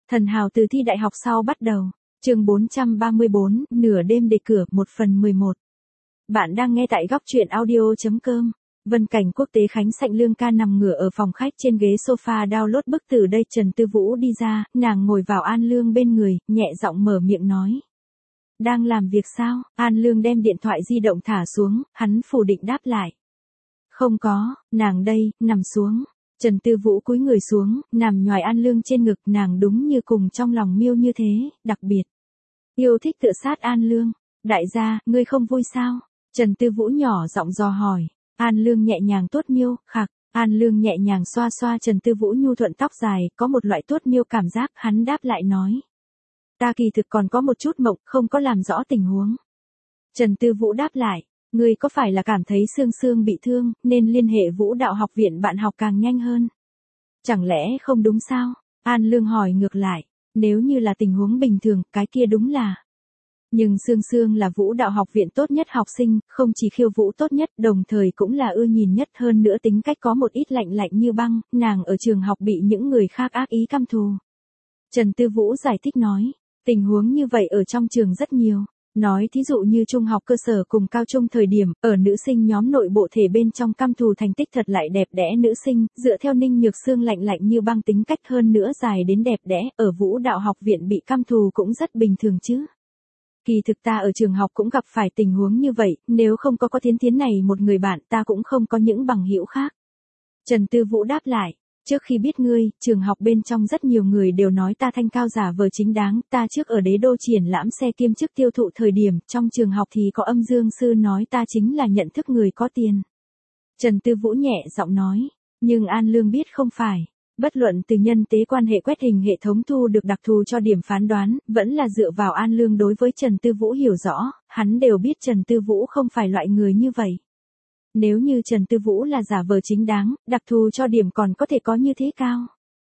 Thần hào từ thi đại học sau bắt đầu. Chương 434, nửa đêm đề cửa, 1/11. Bạn đang nghe tại góc truyện audio.com. Vân cảnh quốc tế Khánh Sạnh Lương ca nằm ngửa ở phòng khách trên ghế sofa download bức từ đây. Trần Tư Vũ đi ra, nàng ngồi vào An Lương bên người, nhẹ giọng mở miệng nói. Đang làm việc sao? An Lương đem điện thoại di động thả xuống, hắn phủ định đáp lại. Không có, nàng đây, nằm xuống. Trần Tư Vũ cúi người xuống, nằm nhoài An Lương trên ngực, nàng đúng như cùng trong lòng miêu như thế, đặc biệt. Yêu thích tựa sát An Lương. Đại gia, ngươi không vui sao? Trần Tư Vũ nhỏ giọng dò hỏi. An Lương nhẹ nhàng tuốt miêu, khạc. An Lương nhẹ nhàng xoa xoa Trần Tư Vũ nhu thuận tóc dài, có một loại tuốt miêu cảm giác, hắn đáp lại nói. Ta kỳ thực còn có một chút mộng, không có làm rõ tình huống. Trần Tư Vũ đáp lại. Ngươi có phải là cảm thấy Sương Sương bị thương, nên liên hệ Vũ đạo học viện bạn học càng nhanh hơn? Chẳng lẽ không đúng sao? An Lương hỏi ngược lại. Nếu như là tình huống bình thường, cái kia đúng là. Nhưng Sương Sương là Vũ đạo học viện tốt nhất học sinh, không chỉ khiêu vũ tốt nhất, đồng thời cũng là ưa nhìn nhất, hơn nữa tính cách có một ít lạnh lạnh như băng, nàng ở trường học bị những người khác ác ý căm thù. Trần Tư Vũ giải thích nói, tình huống như vậy ở trong trường rất nhiều. Nói thí dụ như trung học cơ sở cùng cao trung thời điểm, ở nữ sinh nhóm nội bộ thể bên trong căm thù thành tích thật lại đẹp đẽ nữ sinh, dựa theo Ninh Nhược Sương lạnh lạnh như băng tính cách hơn nữa dài đến đẹp đẽ, ở Vũ đạo học viện bị căm thù cũng rất bình thường chứ. Kỳ thực ta ở trường học cũng gặp phải tình huống như vậy, nếu không có Thiến Thiến này một người bạn ta cũng không có những bằng hữu khác. Trần Tư Vũ đáp lại. Trước khi biết ngươi, trường học bên trong rất nhiều người đều nói ta thanh cao giả vờ chính đáng, ta trước ở Đế Đô triển lãm xe kiêm chức tiêu thụ thời điểm, trong trường học thì có âm dương sư nói ta chính là nhận thức người có tiền. Trần Tư Vũ nhẹ giọng nói, nhưng An Lương biết không phải. Bất luận từ nhân tế quan hệ quét hình hệ thống thu được đặc thù cho điểm phán đoán, vẫn là dựa vào An Lương đối với Trần Tư Vũ hiểu rõ, hắn đều biết Trần Tư Vũ không phải loại người như vậy. Nếu như Trần Tư Vũ là giả vờ chính đáng, đặc thù cho điểm còn có thể có như thế cao.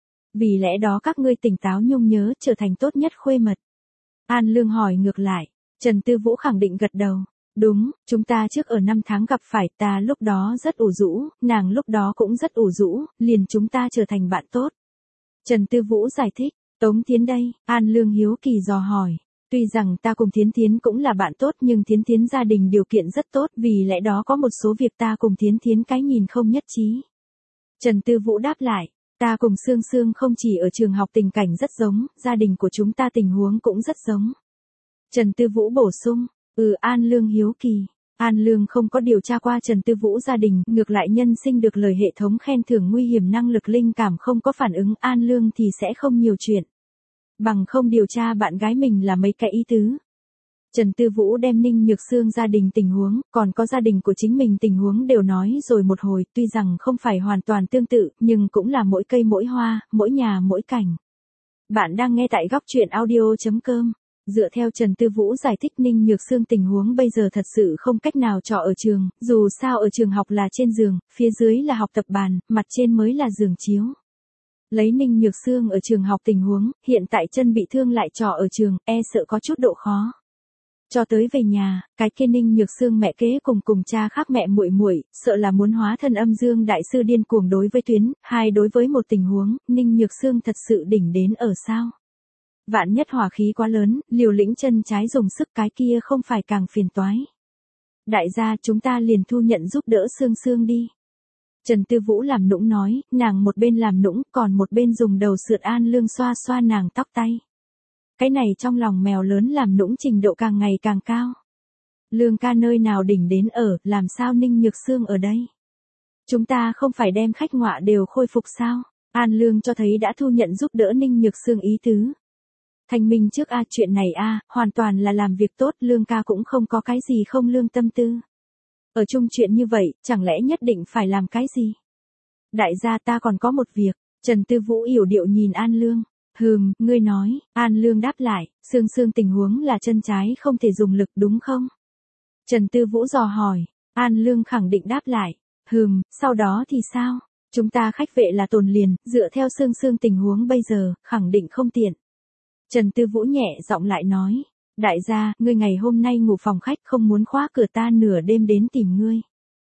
Vì lẽ đó các ngươi tỉnh táo nhung nhớ trở thành tốt nhất khuê mật. An Lương hỏi ngược lại. Trần Tư Vũ khẳng định gật đầu. Đúng, chúng ta trước ở 5 tháng gặp phải, ta lúc đó rất ủ rũ, nàng lúc đó cũng rất ủ rũ, liền chúng ta trở thành bạn tốt. Trần Tư Vũ giải thích. Tống Thiến đây? An Lương hiếu kỳ dò hỏi. Tuy rằng ta cùng Thiến Thiến cũng là bạn tốt nhưng Thiến Thiến gia đình điều kiện rất tốt, vì lẽ đó có một số việc ta cùng Thiến Thiến cái nhìn không nhất trí. Trần Tư Vũ đáp lại, ta cùng Sương Sương không chỉ ở trường học tình cảnh rất giống, gia đình của chúng ta tình huống cũng rất giống. Trần Tư Vũ bổ sung, An Lương hiếu kỳ. An Lương không có điều tra qua Trần Tư Vũ gia đình, ngược lại nhân sinh được lời hệ thống khen thưởng nguy hiểm năng lực linh cảm không có phản ứng, An Lương thì sẽ không nhiều chuyện. Bằng không điều tra bạn gái mình là mấy cái ý tứ. Trần Tư Vũ đem Ninh Nhược Sương gia đình tình huống, còn có gia đình của chính mình tình huống đều nói rồi một hồi, tuy rằng không phải hoàn toàn tương tự, nhưng cũng là mỗi cây mỗi hoa, mỗi nhà mỗi cảnh. Bạn đang nghe tại góc truyện audio.com. Dựa theo Trần Tư Vũ giải thích Ninh Nhược Sương tình huống bây giờ thật sự không cách nào trọ ở trường, dù sao ở trường học là trên giường, phía dưới là học tập bàn, mặt trên mới là giường chiếu. Lấy Ninh Nhược Sương ở trường học tình huống, hiện tại chân bị thương lại trọ ở trường, sợ có chút độ khó. Cho tới về nhà, cái kia Ninh Nhược Sương mẹ kế cùng cha khác mẹ muội, sợ là muốn hóa thân âm dương đại sư điên cuồng đối với Tuyến, hai đối với một tình huống, Ninh Nhược Sương thật sự đỉnh đến ở sao. Vạn nhất hỏa khí quá lớn, liều lĩnh chân trái dùng sức cái kia không phải càng phiền toái. Đại gia chúng ta liền thu nhận giúp đỡ Sương Sương đi. Trần Tư Vũ làm nũng nói, nàng một bên làm nũng, còn một bên dùng đầu sượt An Lương xoa xoa nàng tóc tay. Cái này trong lòng mèo lớn làm nũng trình độ càng ngày càng cao. Lương ca nơi nào đỉnh đến ở, làm sao Ninh Nhược Sương ở đây? Chúng ta không phải đem khách ngọa đều khôi phục sao? An Lương cho thấy đã thu nhận giúp đỡ Ninh Nhược Sương ý tứ. Thanh minh trước chuyện này hoàn toàn là làm việc tốt, Lương ca cũng không có cái gì không lương tâm tư. Ở chung chuyện như vậy, chẳng lẽ nhất định phải làm cái gì? Đại gia ta còn có một việc. Trần Tư Vũ yểu điệu nhìn An Lương. Ngươi nói. An Lương đáp lại, Sương Sương tình huống là chân trái không thể dùng lực đúng không? Trần Tư Vũ dò hỏi. An Lương khẳng định đáp lại. Sau đó thì sao? Chúng ta khách vệ là tồn liền, dựa theo Sương Sương tình huống bây giờ, khẳng định không tiện. Trần Tư Vũ nhẹ giọng lại nói. Đại gia, ngươi ngày hôm nay ngủ phòng khách không muốn khóa cửa ta nửa đêm đến tìm ngươi.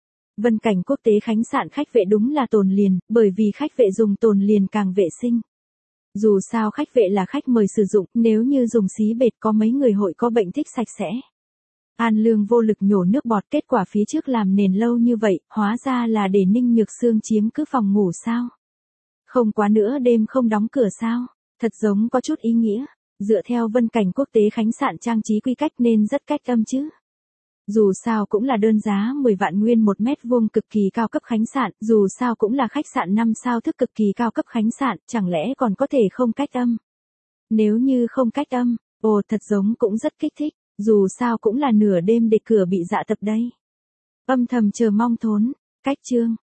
Vân cảnh quốc tế Khánh Sạn khách vệ đúng là tồn liền, bởi vì khách vệ dùng tồn liền càng vệ sinh. Dù sao khách vệ là khách mời sử dụng, nếu như dùng xí bệt có mấy người hội có bệnh thích sạch sẽ. An Lương vô lực nhổ nước bọt, kết quả phía trước làm nền lâu như vậy, hóa ra là để Ninh Nhược Sương chiếm cứ phòng ngủ sao? Không quá nữa đêm không đóng cửa sao? Thật giống có chút ý nghĩa. Dựa theo Vân Cảnh Quốc tế khách sạn trang trí quy cách nên rất cách âm chứ. Dù sao cũng là đơn giá 10 vạn nguyên 1 mét vuông cực kỳ cao cấp khách sạn, dù sao cũng là khách sạn 5 sao thức cực kỳ cao cấp khách sạn, chẳng lẽ còn có thể không cách âm? Nếu như không cách âm, ồ thật giống cũng rất kích thích, dù sao cũng là nửa đêm để cửa bị dạ tập đây. Âm thầm chờ mong thốn, cách chương.